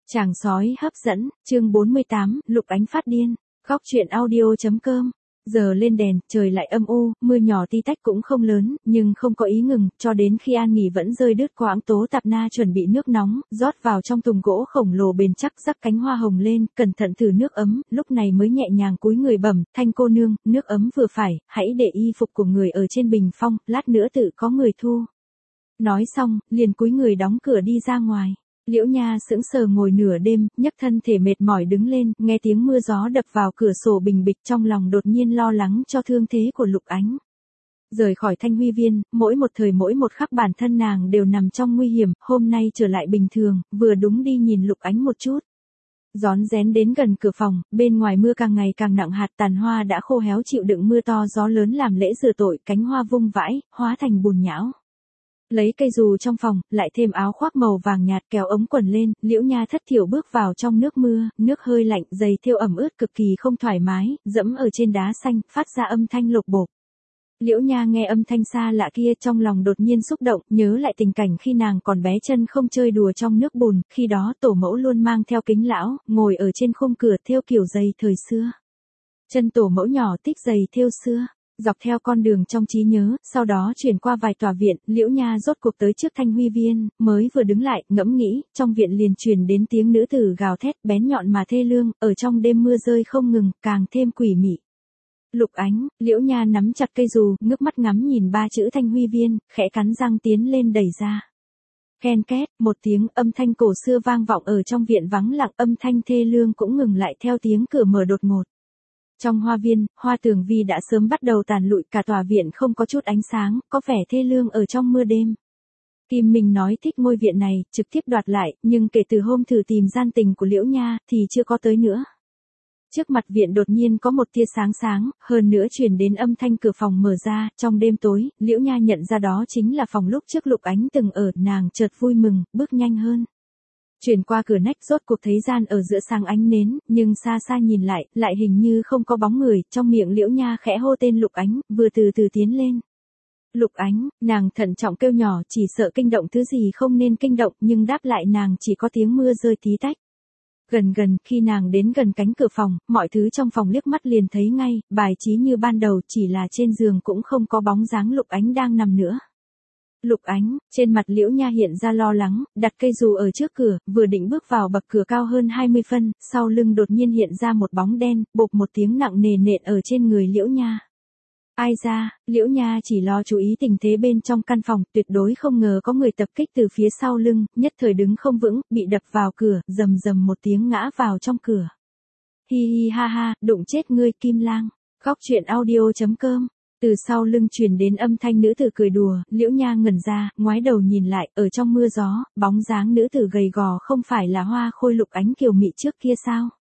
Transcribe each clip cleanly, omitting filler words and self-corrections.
Chàng sói hấp dẫn, chương 48, Lục Ánh phát điên. Góc truyện audio.com. Giờ lên đèn, trời lại âm u, mưa nhỏ tí tách cũng không lớn, nhưng không có ý ngừng, cho đến khi An nghỉ vẫn rơi đứt quãng Tố Tạp Na chuẩn bị nước nóng, rót vào trong thùng gỗ khổng lồ bền chắc, rắc cánh hoa hồng lên, cẩn thận thử nước ấm, lúc này mới nhẹ nhàng cúi người bẩm, Thanh cô nương, nước ấm vừa phải, hãy để y phục của người ở trên bình phong, lát nữa tự có người thu. Nói xong, liền cúi người đóng cửa đi ra ngoài. Liễu Nha sững sờ ngồi nửa đêm, nhấc thân thể mệt mỏi đứng lên, nghe tiếng mưa gió đập vào cửa sổ bình bịch, trong lòng đột nhiên lo lắng cho thương thế của Lục Ánh. Rời khỏi Thanh Huy Viên, mỗi một thời mỗi một khắc bản thân nàng đều nằm trong nguy hiểm, hôm nay trở lại bình thường, vừa đúng đi nhìn Lục Ánh một chút. Rón rén đến gần cửa phòng, bên ngoài mưa càng ngày càng nặng hạt, tàn hoa đã khô héo chịu đựng mưa to gió lớn làm lễ rửa tội, cánh hoa vung vãi, hóa thành bùn nhão. Lấy cây dù trong phòng, lại thêm áo khoác màu vàng nhạt kéo ống quần lên, Liễu Nha thất thiểu bước vào trong nước mưa, nước hơi lạnh, giày thêu ẩm ướt cực kỳ không thoải mái, dẫm ở trên đá xanh, phát ra âm thanh lộc bộp. Liễu Nha nghe âm thanh xa lạ kia trong lòng đột nhiên xúc động, nhớ lại tình cảnh khi nàng còn bé chân không chơi đùa trong nước bùn, khi đó tổ mẫu luôn mang theo kính lão, ngồi ở trên khung cửa thêu kiểu giày thời xưa. Chân tổ mẫu nhỏ tích giày thêu xưa. Dọc theo con đường trong trí nhớ, sau đó chuyển qua vài tòa viện, Liễu Nha rốt cuộc tới trước Thanh Huy Viên, mới vừa đứng lại, ngẫm nghĩ, trong viện liền truyền đến tiếng nữ tử gào thét bén nhọn mà thê lương, ở trong đêm mưa rơi không ngừng, càng thêm quỷ mị. Lục Ánh, Liễu Nha nắm chặt cây dù, ngước mắt ngắm nhìn ba chữ Thanh Huy Viên, khẽ cắn răng tiến lên đẩy ra. Ken két, một tiếng âm thanh cổ xưa vang vọng ở trong viện vắng lặng, âm thanh thê lương cũng ngừng lại theo tiếng cửa mở đột ngột. Trong hoa viên, hoa tường vi đã sớm bắt đầu tàn lụi, cả tòa viện không có chút ánh sáng, có vẻ thê lương ở trong mưa đêm. Kim Minh nói thích ngôi viện này, trực tiếp đoạt lại, nhưng kể từ hôm thử tìm gian tình của Liễu Nha, thì chưa có tới nữa. Trước mặt viện đột nhiên có một tia sáng sáng, hơn nữa truyền đến âm thanh cửa phòng mở ra, trong đêm tối, Liễu Nha nhận ra đó chính là phòng lúc trước Lục Ánh từng ở, nàng chợt vui mừng, bước nhanh hơn. Chuyển qua cửa nách rốt cuộc thấy gian ở giữa sáng ánh nến, nhưng xa xa nhìn lại hình như không có bóng người, trong miệng Liễu Nha khẽ hô tên Lục Ánh, vừa từ từ tiến lên. Lục Ánh, nàng thận trọng kêu nhỏ, chỉ sợ kinh động thứ gì không nên kinh động, nhưng đáp lại nàng chỉ có tiếng mưa rơi tí tách. Gần khi nàng đến gần cánh cửa phòng, mọi thứ trong phòng liếc mắt liền thấy ngay, bài trí như ban đầu, chỉ là trên giường cũng không có bóng dáng Lục Ánh đang nằm nữa. Lục Ánh, trên mặt Liễu Nha hiện ra lo lắng, đặt cây dù ở trước cửa, vừa định bước vào bậc cửa cao hơn 20 phân, sau lưng đột nhiên hiện ra một bóng đen, bộp một tiếng nặng nề nện ở trên người Liễu Nha. Ai ra, Liễu Nha chỉ lo chú ý tình thế bên trong căn phòng, tuyệt đối không ngờ có người tập kích từ phía sau lưng, nhất thời đứng không vững, bị đập vào cửa, rầm rầm một tiếng ngã vào trong cửa. Hi hi ha ha, đụng chết ngươi Kim Lang. Góc truyện audio.com. Từ sau lưng truyền đến âm thanh nữ tử cười đùa, Liễu Nha ngẩn ra, ngoái đầu nhìn lại, ở trong mưa gió, bóng dáng nữ tử gầy gò không phải là Hoa Khôi Lục Ánh kiều mị trước kia sao?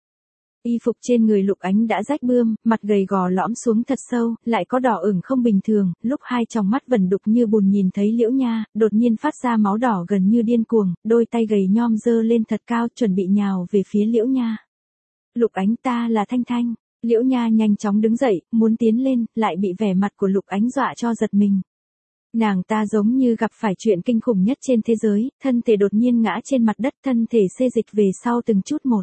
Y phục trên người Lục Ánh đã rách bươm, mặt gầy gò lõm xuống thật sâu, lại có đỏ ửng không bình thường, lúc hai tròng mắt vẩn đục như bùn nhìn thấy Liễu Nha, đột nhiên phát ra máu đỏ gần như điên cuồng, đôi tay gầy nhom giơ lên thật cao, chuẩn bị nhào về phía Liễu Nha. Lục Ánh, ta là Thanh Thanh. Liễu Nha nhanh chóng đứng dậy, muốn tiến lên, lại bị vẻ mặt của Lục Ánh dọa cho giật mình. Nàng ta giống như gặp phải chuyện kinh khủng nhất trên thế giới, thân thể đột nhiên ngã trên mặt đất, thân thể xê dịch về sau từng chút một.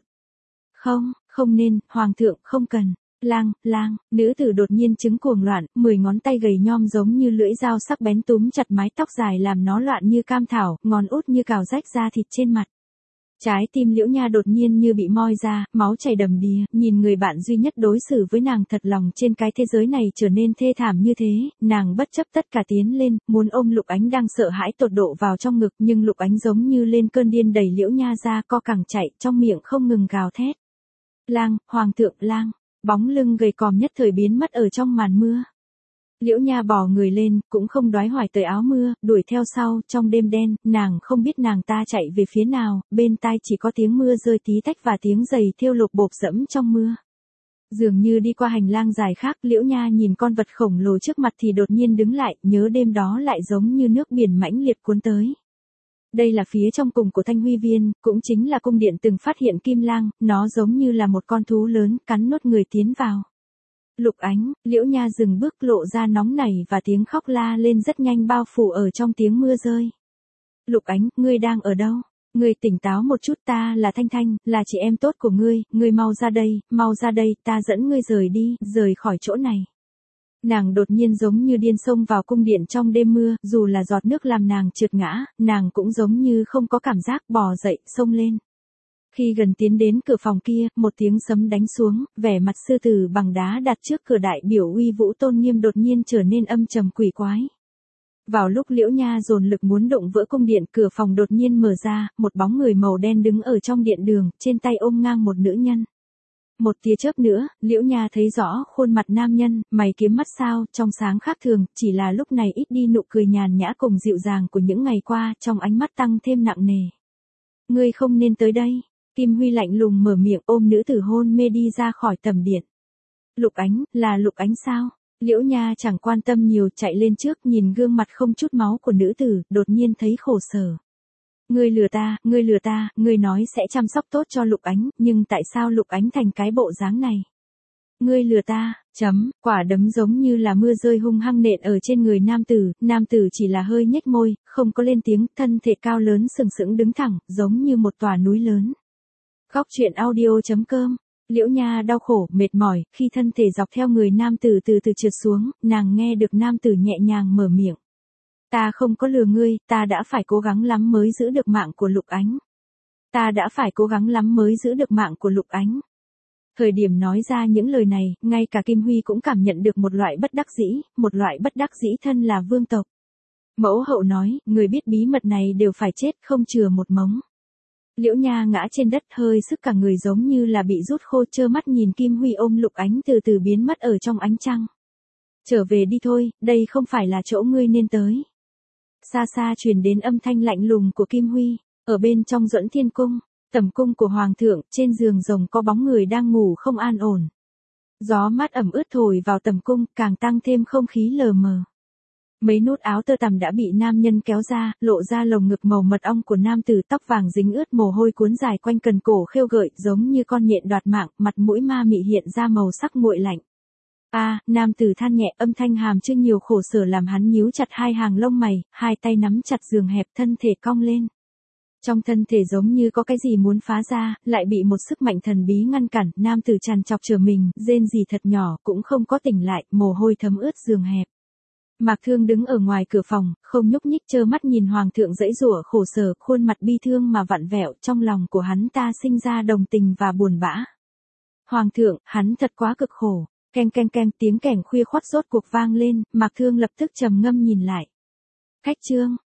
Không nên, Hoàng thượng, không cần. Lang, nữ tử đột nhiên chứng cuồng loạn, 10 ngón tay gầy nhom giống như lưỡi dao sắc bén túm chặt mái tóc dài làm nó loạn như cam thảo, ngón út như cào rách da thịt trên mặt. Trái tim Liễu Nha đột nhiên như bị moi ra, máu chảy đầm đìa, nhìn người bạn duy nhất đối xử với nàng thật lòng trên cái thế giới này trở nên thê thảm như thế, nàng bất chấp tất cả tiến lên, muốn ôm Lục Ánh đang sợ hãi tột độ vào trong ngực, nhưng Lục Ánh giống như lên cơn điên đẩy Liễu Nha ra, co cẳng chạy, trong miệng không ngừng gào thét. Lang, Hoàng thượng, lang, bóng lưng gầy còm nhất thời biến mất ở trong màn mưa. Liễu Nha bò người lên, cũng không đoái hoài tới áo mưa, đuổi theo sau, trong đêm đen, nàng không biết nàng ta chạy về phía nào, bên tai chỉ có tiếng mưa rơi tí tách và tiếng giày thêu lục bộp dẫm trong mưa. Dường như đi qua hành lang dài khác, Liễu Nha nhìn con vật khổng lồ trước mặt thì đột nhiên đứng lại, nhớ đêm đó lại giống như nước biển mãnh liệt cuốn tới. Đây là phía trong cùng của Thanh Huy Viên, cũng chính là cung điện từng phát hiện Kim Lang, nó giống như là một con thú lớn, cắn nuốt người tiến vào. Lục Ánh, Liễu Nha dừng bước lộ ra nóng nảy và tiếng khóc la lên rất nhanh bao phủ ở trong tiếng mưa rơi. Lục Ánh, ngươi đang ở đâu? Ngươi tỉnh táo một chút, ta là Thanh Thanh, là chị em tốt của ngươi mau ra đây, ta dẫn ngươi rời đi, rời khỏi chỗ này. Nàng đột nhiên giống như điên xông vào cung điện trong đêm mưa, dù là giọt nước làm nàng trượt ngã, nàng cũng giống như không có cảm giác, bò dậy, xông lên. Khi gần tiến đến cửa phòng kia, một tiếng sấm đánh xuống, vẻ mặt sư tử bằng đá đặt trước cửa đại biểu uy vũ tôn nghiêm đột nhiên trở nên âm trầm quỷ quái. Vào lúc Liễu Nha dồn lực muốn đụng vỡ cung điện, cửa phòng đột nhiên mở ra, một bóng người màu đen đứng ở trong điện đường, trên tay ôm ngang một nữ nhân. Một tia chớp nữa, Liễu Nha thấy rõ khuôn mặt nam nhân, mày kiếm mắt sao, trong sáng khác thường, chỉ là lúc này ít đi nụ cười nhàn nhã cùng dịu dàng của những ngày qua, trong ánh mắt tăng thêm nặng nề. Ngươi không nên tới đây. Kim Huy lạnh lùng mở miệng, ôm nữ tử hôn mê đi ra khỏi tầm điện. Lục Ánh, là Lục Ánh sao? Liễu Nha chẳng quan tâm nhiều, chạy lên trước nhìn gương mặt không chút máu của nữ tử, đột nhiên thấy khổ sở. Ngươi lừa ta, ngươi nói sẽ chăm sóc tốt cho Lục Ánh, nhưng tại sao Lục Ánh thành cái bộ dáng này? Ngươi lừa ta, quả đấm giống như là mưa rơi hung hăng nện ở trên người nam tử chỉ là hơi nhếch môi, không có lên tiếng, thân thể cao lớn sừng sững đứng thẳng, giống như một tòa núi lớn. Góc truyện audio.com. Liễu Nha đau khổ, mệt mỏi, khi thân thể dọc theo người nam tử từ từ trượt xuống, nàng nghe được nam tử nhẹ nhàng mở miệng. Ta không có lừa ngươi, ta đã phải cố gắng lắm mới giữ được mạng của Lục Ánh. Thời điểm nói ra những lời này, ngay cả Kim Huy cũng cảm nhận được một loại bất đắc dĩ thân là vương tộc. Mẫu hậu nói, người biết bí mật này đều phải chết, không chừa một mống. Liễu Nha ngã trên đất, hơi sức cả người giống như là bị rút khô, trơ mắt nhìn Kim Huy ôm Lục Ánh từ từ biến mất ở trong ánh trăng. Trở về đi thôi, đây không phải là chỗ ngươi nên tới. Xa xa truyền đến âm thanh lạnh lùng của Kim Huy, ở bên trong Duẫn Thiên Cung, tẩm cung của Hoàng thượng, trên giường rồng có bóng người đang ngủ không an ổn. Gió mát ẩm ướt thổi vào tẩm cung, càng tăng thêm không khí lờ mờ. Mấy nút áo tơ tằm đã bị nam nhân kéo ra, lộ ra lồng ngực màu mật ong của nam tử, tóc vàng dính ướt mồ hôi cuốn dài quanh cần cổ khêu gợi, giống như con nhện đoạt mạng, mặt mũi ma mị hiện ra màu sắc nguội lạnh. Nam tử than nhẹ, âm thanh hàm chứa nhiều khổ sở làm hắn nhíu chặt hai hàng lông mày, hai tay nắm chặt giường hẹp, thân thể cong lên. Trong thân thể giống như có cái gì muốn phá ra, lại bị một sức mạnh thần bí ngăn cản, nam tử trằn trọc trở mình, rên rỉ thật nhỏ, cũng không có tỉnh lại, mồ hôi thấm ướt giường hẹp. Mạc Thương đứng ở ngoài cửa phòng, không nhúc nhích, trơ mắt nhìn Hoàng thượng giãy giụa khổ sở, khuôn mặt bi thương mà vặn vẹo, trong lòng của hắn ta sinh ra đồng tình và buồn bã. Hoàng thượng, hắn thật quá cực khổ. Keng keng keng, tiếng kèn khuya khoắt rốt cuộc vang lên, Mạc Thương lập tức trầm ngâm nhìn lại. Khách trương,